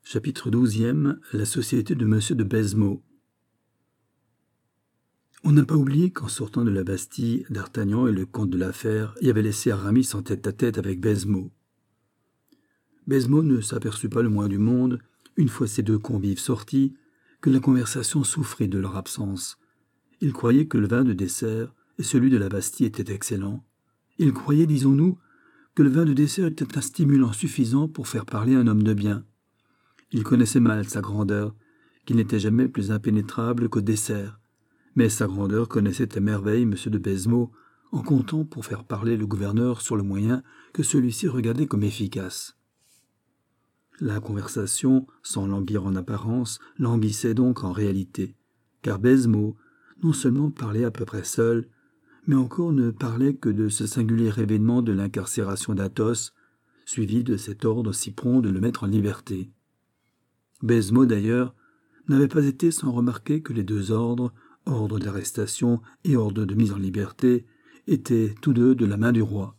Chapitre 12e. La société de Monsieur de Baisemeaux. On n'a pas oublié qu'en sortant de la Bastille, d'Artagnan et le comte de la Fère y avaient laissé Aramis en tête-à-tête avec Baisemeaux. Baisemeaux ne s'aperçut pas le moins du monde, une fois ces deux convives sortis, que la conversation souffrait de leur absence. Il croyait que le vin de dessert et celui de la Bastille étaient excellents. Il croyait, disons-nous, que le vin de dessert était un stimulant suffisant pour faire parler un homme de bien. Il connaissait mal sa grandeur, qui n'était jamais plus impénétrable qu'au dessert. Mais sa grandeur connaissait à merveille M. de Baisemeaux, en comptant pour faire parler le gouverneur sur le moyen que celui-ci regardait comme efficace. La conversation, sans languir en apparence, languissait donc en réalité, car Baisemeaux non seulement parlait à peu près seul, mais encore ne parlait que de ce singulier événement de l'incarcération d'Athos, suivi de cet ordre si prompt de le mettre en liberté. Baisemeaux, d'ailleurs, n'avait pas été sans remarquer que les deux ordres, ordre d'arrestation et ordre de mise en liberté, étaient tous deux de la main du roi.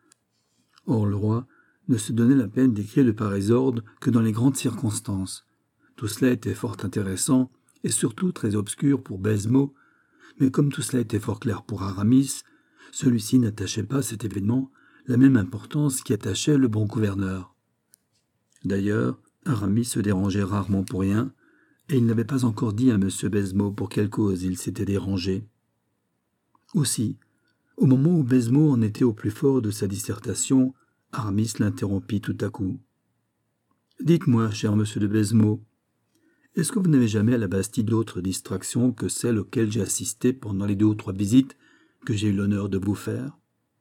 Or le roi ne se donnait la peine d'écrire de pareils ordres que dans les grandes circonstances. Tout cela était fort intéressant et surtout très obscur pour Baisemeaux, mais comme tout cela était fort clair pour Aramis, celui-ci n'attachait pas à cet événement la même importance qu'y attachait le bon gouverneur. D'ailleurs, Aramis se dérangeait rarement pour rien, et il n'avait pas encore dit à M. Baisemeaux pour quelle cause il s'était dérangé. Aussi, au moment où Baisemeaux en était au plus fort de sa dissertation, Aramis l'interrompit tout à coup. « Dites-moi, cher M. de Baisemeaux, est-ce que vous n'avez jamais à la Bastille d'autres distractions que celles auxquelles j'ai assisté pendant les 2 ou 3 visites que j'ai eu l'honneur de vous faire ?»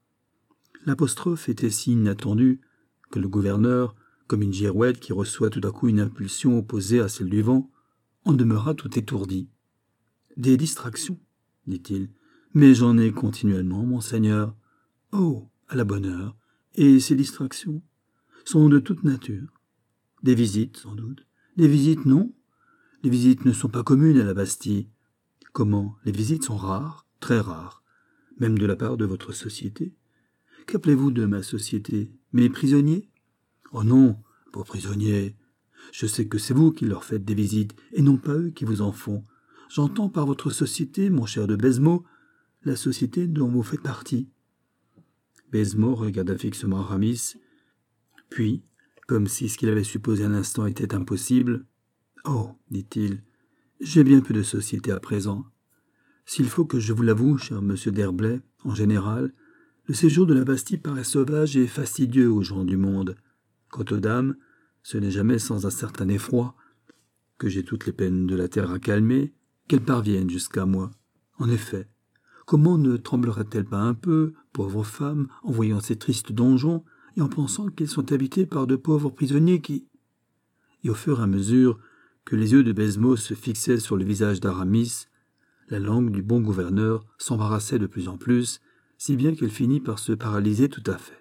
L'apostrophe était si inattendue que le gouverneur, comme une girouette qui reçoit tout à coup une impulsion opposée à celle du vent, en demeura tout étourdi. « Des distractions, dit-il, mais j'en ai continuellement, monseigneur. Oh, à la bonne heure. Et ces distractions sont de toute nature. Des visites, sans doute. Des visites, non. Les visites ne sont pas communes à la Bastille. Comment? Les visites sont rares, très rares, même de la part de votre société. Qu'appelez-vous de ma société? Mes prisonniers? Oh non, vos prisonniers. Je sais que c'est vous qui leur faites des visites, et non pas eux qui vous en font. J'entends par votre société, mon cher de Baisemeaux, la société dont vous faites partie. Baisemeaux regarda fixement Aramis, puis, comme si ce qu'il avait supposé un instant était impossible, « Oh, dit-il, j'ai bien peu de société à présent. S'il faut que je vous l'avoue, cher monsieur d'Herblay, en général, le séjour de la Bastille paraît sauvage et fastidieux aux gens du monde. Quant aux dames, ce n'est jamais sans un certain effroi que j'ai toutes les peines de la terre à calmer, qu'elles parviennent jusqu'à moi. En effet, comment ne trembleraient-elles pas un peu, pauvres femmes, en voyant ces tristes donjons et en pensant qu'ils sont habités par de pauvres prisonniers qui... » Et au fur et à mesure que les yeux de Baisemeaux se fixaient sur le visage d'Aramis, la langue du bon gouverneur s'embarrassait de plus en plus, si bien qu'elle finit par se paralyser tout à fait.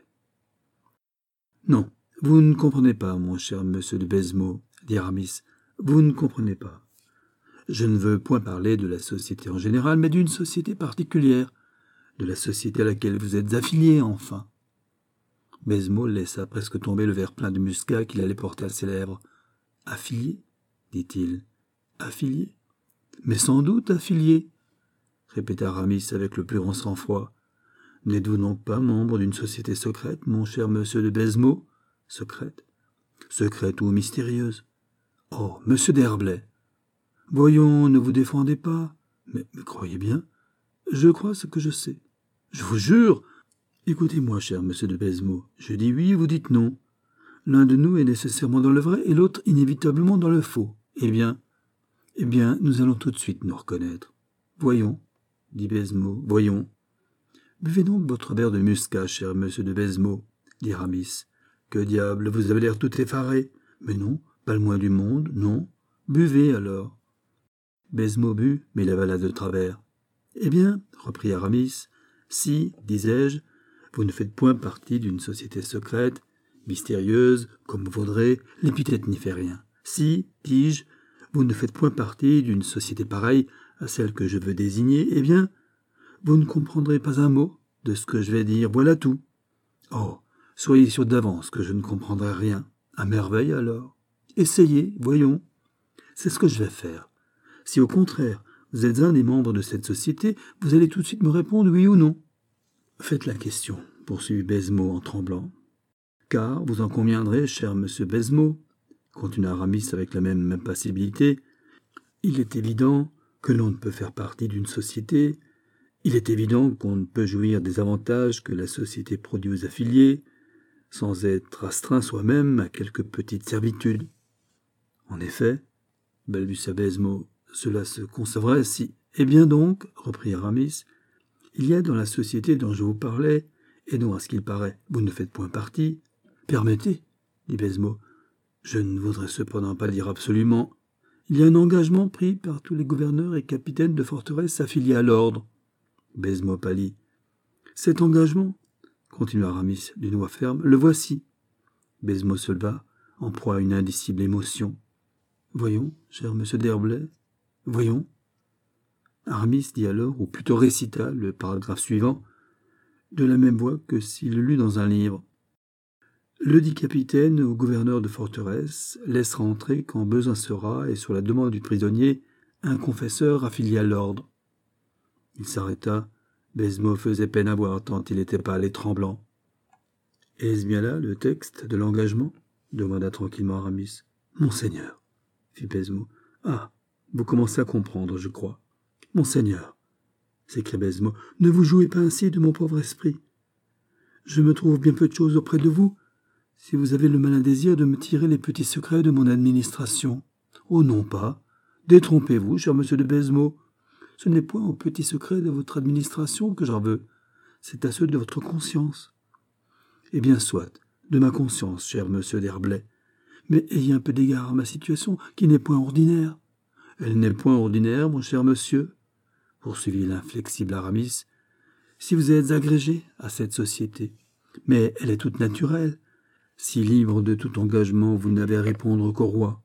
« Non, vous ne comprenez pas, mon cher monsieur de Baisemeaux, dit Aramis, vous ne comprenez pas. Je ne veux point parler de la société en général, mais d'une société particulière, de la société à laquelle vous êtes affilié, enfin. » Baisemeaux laissa presque tomber le verre plein de muscat qu'il allait porter à ses lèvres. « Affilié ?» dit-il. « Affilié ? Mais sans doute affilié, » répéta Aramis avec le plus grand sang-froid. « N'êtes-vous donc pas membre d'une société secrète, mon cher monsieur de Baisemeaux ? Secrète ? Secrète ou mystérieuse ? Oh, monsieur d'Herblay ! Voyons, ne vous défendez pas. Mais croyez bien, je crois ce que je sais. Je vous jure. Écoutez-moi, cher monsieur de Baisemeaux. Je dis oui, vous dites non. L'un de nous est nécessairement dans le vrai et l'autre inévitablement dans le faux. Eh bien, nous allons tout de suite nous reconnaître. Voyons, dit Baisemeaux, voyons. Buvez donc votre verre de muscat, cher monsieur de Baisemeaux, dit Aramis. Que diable, vous avez l'air tout effaré. Mais non, pas le moins du monde, non. Buvez alors. Baisemeaux but, mais il avala de travers. Eh bien, reprit Aramis, si, disais-je, vous ne faites point partie d'une société secrète, mystérieuse, comme vous voudrez, l'épithète n'y fait rien. Si, dis-je, vous ne faites point partie d'une société pareille à celle que je veux désigner, eh bien, vous ne comprendrez pas un mot de ce que je vais dire, voilà tout. Oh, soyez sûr d'avance que je ne comprendrai rien. À merveille alors. Essayez, voyons. C'est ce que je vais faire. Si au contraire, vous êtes un des membres de cette société, vous allez tout de suite me répondre oui ou non. Faites la question, poursuivit Baisemeaux en tremblant. Car, vous en conviendrez, cher monsieur Baisemeaux, continua Aramis avec la même impassibilité, il est évident que l'on ne peut faire partie d'une société, il est évident qu'on ne peut jouir des avantages que la société produit aux affiliés, sans être astreint soi-même à quelques petites servitudes. En effet, balbutia Baisemeaux, cela se concevrait si... Eh bien donc, reprit Aramis, il y a dans la société dont je vous parlais, et dont, à ce qu'il paraît, vous ne faites point partie. Permettez, dit Baisemeaux, je ne voudrais cependant pas dire absolument. Il y a un engagement pris par tous les gouverneurs et capitaines de forteresse affiliés à l'ordre. Baisemeaux pâlit. Cet engagement, continua Aramis d'une voix ferme, le voici. Baisemeaux se leva, en proie à une indicible émotion. Voyons, cher monsieur d'Herblay, voyons. Aramis dit alors, ou plutôt récita, le paragraphe suivant, de la même voix que s'il le lut dans un livre. Le dit capitaine au gouverneur de forteresse laissera entrer quand besoin sera, et sur la demande du prisonnier, un confesseur affilié à l'ordre. Il s'arrêta. Baisemeaux faisait peine à voir tant il était pâle et tremblant. « Est-ce bien là le texte de l'engagement » demanda tranquillement Aramis. « Monseigneur, » fit Baisemeaux. « Ah, vous commencez à comprendre, je crois. »« Monseigneur, » s'écria Baisemeaux, « ne vous jouez pas ainsi de mon pauvre esprit. Je me trouve bien peu de choses auprès de vous, si vous avez le malin désir de me tirer les petits secrets de mon administration. Oh non pas. Détrompez-vous, cher monsieur de Baisemeaux. Ce n'est point aux petits secrets de votre administration que j'en veux, c'est à ceux de votre conscience. Eh bien soit, de ma conscience, cher monsieur d'Herblay, mais ayez un peu d'égard à ma situation, qui n'est point ordinaire. Elle n'est point ordinaire, mon cher monsieur, poursuivit l'inflexible Aramis, si vous êtes agrégé à cette société. Mais elle est toute naturelle, si libre de tout engagement vous n'avez à répondre qu'au roi.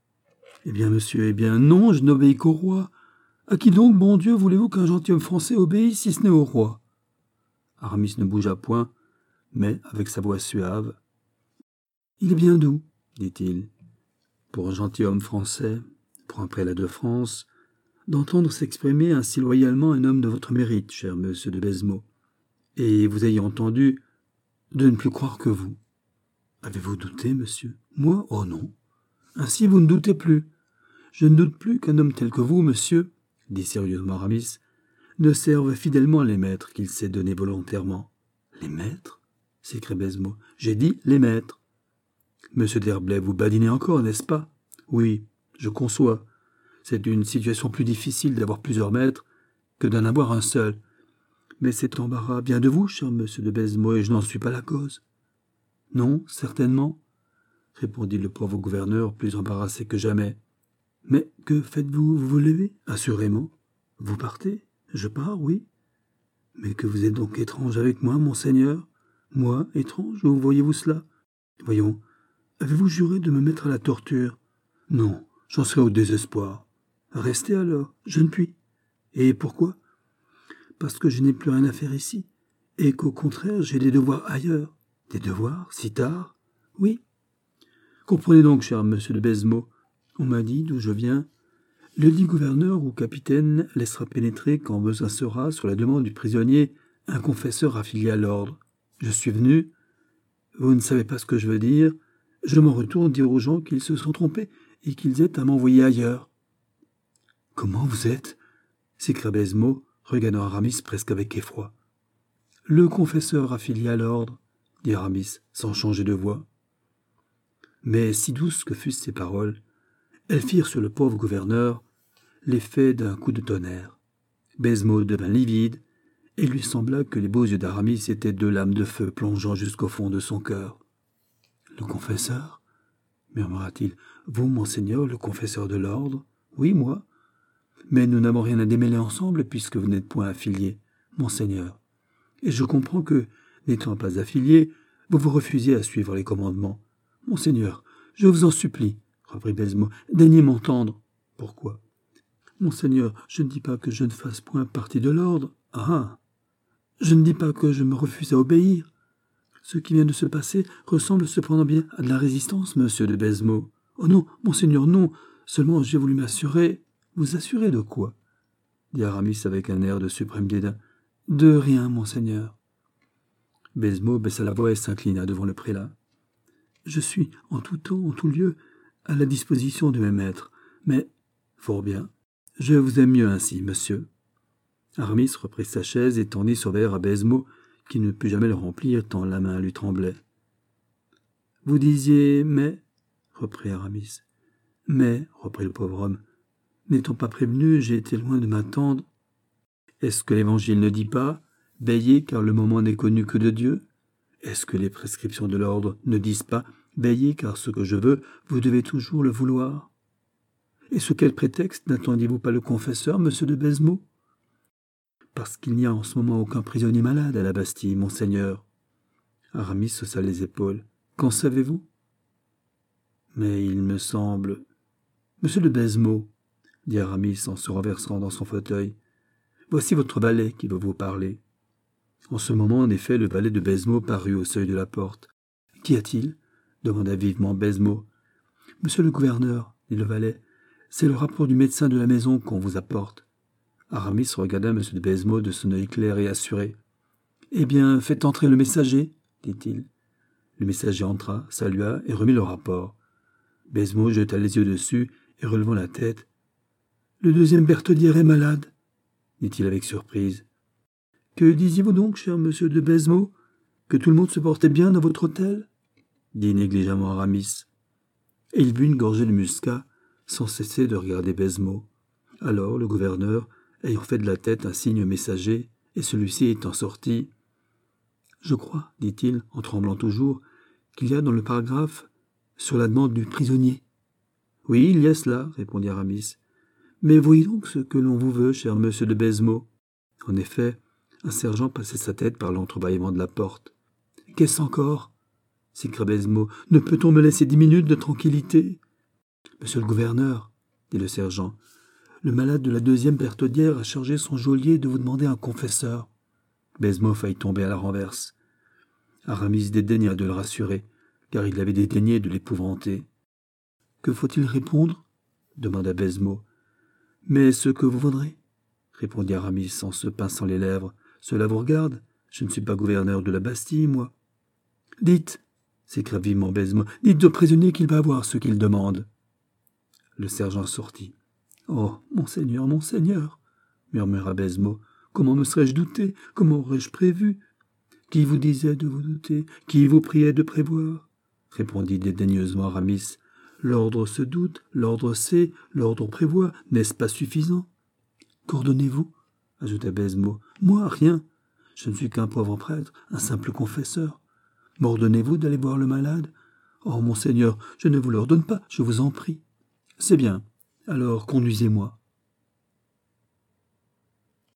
Eh bien, monsieur, eh bien, non, je n'obéis qu'au roi. À qui donc, bon Dieu, voulez-vous qu'un gentilhomme français obéisse, si ce n'est au roi? Aramis ne bougea point, mais avec sa voix suave. Il est bien doux, dit-il, pour un gentilhomme français, pour un prélat de France, d'entendre s'exprimer ainsi loyalement un homme de votre mérite, cher monsieur de Baisemeaux, et vous ayez entendu, de ne plus croire que vous. Avez-vous douté, monsieur? Moi? Oh non. Ainsi vous ne doutez plus. Je ne doute plus qu'un homme tel que vous, monsieur, dit sérieusement Aramis, ne serve fidèlement les maîtres qu'il s'est donnés volontairement. Les maîtres? S'écria Baisemeaux. J'ai dit les maîtres. Monsieur d'Herblay, vous badinez encore, n'est-ce pas? Oui, je conçois. C'est une situation plus difficile d'avoir plusieurs maîtres que d'en avoir un seul. Mais cet embarras vient de vous, cher monsieur de Baisemeaux, et je n'en suis pas la cause. Non, certainement, répondit le pauvre gouverneur, plus embarrassé que jamais. Mais que faites-vous? Vous vous levez? Assurément. Vous partez? Je pars, oui. Mais que vous êtes donc étrange avec moi, monseigneur? Moi, étrange? Où voyez-vous cela? Voyons, avez-vous juré de me mettre à la torture? Non, j'en serais au désespoir. Restez alors, je ne puis. Et pourquoi? Parce que je n'ai plus rien à faire ici, et qu'au contraire j'ai des devoirs ailleurs. Des devoirs? Si tard? Oui. Comprenez donc, cher monsieur de Baisemeaux, on m'a dit d'où je viens. Le dit gouverneur ou capitaine laissera pénétrer quand besoin sera, sur la demande du prisonnier, un confesseur affilié à l'ordre. Je suis venu. Vous ne savez pas ce que je veux dire. Je m'en retourne dire aux gens qu'ils se sont trompés et qu'ils aient à m'envoyer ailleurs. Comment vous êtes? S'écria Baisemeaux, regardant Aramis presque avec effroi. Le confesseur affilié à l'ordre, dit Aramis, sans changer de voix. Mais si douces que fussent ces paroles, elles firent sur le pauvre gouverneur l'effet d'un coup de tonnerre. Baisemeaux devint livide, et il lui sembla que les beaux yeux d'Aramis étaient deux lames de feu plongeant jusqu'au fond de son cœur. « Le confesseur » murmura-t-il. « Vous, monseigneur, le confesseur de l'ordre ?»« Oui, moi. Mais nous n'avons rien à démêler ensemble, puisque vous n'êtes point affilié, monseigneur. Et je comprends que, n'étant pas affilié, vous vous refusiez à suivre les commandements. Monseigneur, je vous en supplie, reprit Baisemeaux, daignez m'entendre. Pourquoi? Monseigneur, je ne dis pas que je ne fasse point partie de l'ordre. Ah! Je ne dis pas que je me refuse à obéir. Ce qui vient de se passer ressemble cependant bien à de la résistance, monsieur de Baisemeaux. Oh non, monseigneur, non. Seulement j'ai voulu m'assurer. Vous assurer de quoi? Dit Aramis avec un air de suprême dédain. De rien, monseigneur. Baisemeaux baissa la voix et s'inclina devant le prélat. Je suis, en tout temps, en tout lieu, à la disposition de mes maîtres. Mais, fort bien, je vous aime mieux ainsi, monsieur. Aramis reprit sa chaise et tendit son verre à Baisemeaux, qui ne put jamais le remplir tant la main lui tremblait. Vous disiez « mais » reprit Aramis. « Mais » reprit le pauvre homme, « n'étant pas prévenu, j'ai été loin de m'attendre. » Est-ce que l'Évangile ne dit pas « veillez car le moment n'est connu que de Dieu » Est-ce que les prescriptions de l'ordre ne disent pas « veillez car ce que je veux, vous devez toujours le vouloir » Et sous quel prétexte n'attendiez-vous pas le confesseur, monsieur de Baisemeaux? Parce qu'il n'y a en ce moment aucun prisonnier malade à la Bastille, monseigneur. Aramis haussa les épaules. Qu'en savez-vous? Mais il me semble... Monsieur de Baisemeaux, dit Aramis en se renversant dans son fauteuil, voici votre valet qui veut vous parler. En ce moment, en effet, le valet de Baisemeaux parut au seuil de la porte. Qu'y a-t-il? Demanda vivement Baisemeaux. Monsieur le gouverneur, dit le valet, c'est le rapport du médecin de la maison qu'on vous apporte. Aramis regarda M. de Baisemeaux de son œil clair et assuré. Eh bien, faites entrer le messager, dit-il. Le messager entra, salua et remit le rapport. Baisemeaux jeta les yeux dessus et relevant la tête. Le deuxième Bertaudière est malade, dit-il avec surprise. Que disiez-vous donc, cher monsieur de Baisemeaux? Que tout le monde se portait bien dans votre hôtel? Dit négligemment Aramis. Et il but une gorgée de muscat, sans cesser de regarder Baisemeaux. Alors le gouverneur, ayant fait de la tête un signe au messager, et celui-ci étant sorti, « Je crois, dit-il, en tremblant toujours, qu'il y a dans le paragraphe sur la demande du prisonnier. »« Oui, il y a cela, répondit Aramis. Mais voyez donc ce que l'on vous veut, cher monsieur de Baisemeaux. » En effet, un sergent passait sa tête par l'entrebâillement de la porte. « Qu'est-ce encore » s'écria Baisemeaux. « Ne peut-on me laisser 10 minutes de tranquillité ?»« Monsieur le gouverneur, dit le sergent, le malade de la deuxième Bertaudière a chargé son geôlier de vous demander un confesseur. » Baisemeaux faillit tomber à la renverse. Aramis dédaigna de le rassurer, car il avait dédaigné de l'épouvanter. « Que faut-il répondre » demanda Baisemeaux. « Mais ce que vous voudrez, » répondit Aramis en se pinçant les lèvres. « Cela vous regarde. Je ne suis pas gouverneur de la Bastille, moi. »« Dites, » s'écria vivement Baisemeaux, « dites au prisonnier qu'il va avoir ce qu'il demande. » Le sergent sortit. « Oh, monseigneur, murmura Baisemeaux, comment me serais-je douté, comment aurais-je prévu? Qui vous disait de vous douter, qui vous priait de prévoir? Répondit dédaigneusement Aramis. L'ordre se doute, l'ordre sait, l'ordre prévoit, n'est-ce pas suffisant? Qu'ordonnez-vous? Ajouta Baisemeaux. Moi, rien. Je ne suis qu'un pauvre prêtre, un simple confesseur. M'ordonnez-vous d'aller voir le malade? Oh, monseigneur, je ne vous l'ordonne pas, je vous en prie. C'est bien. Alors conduisez-moi.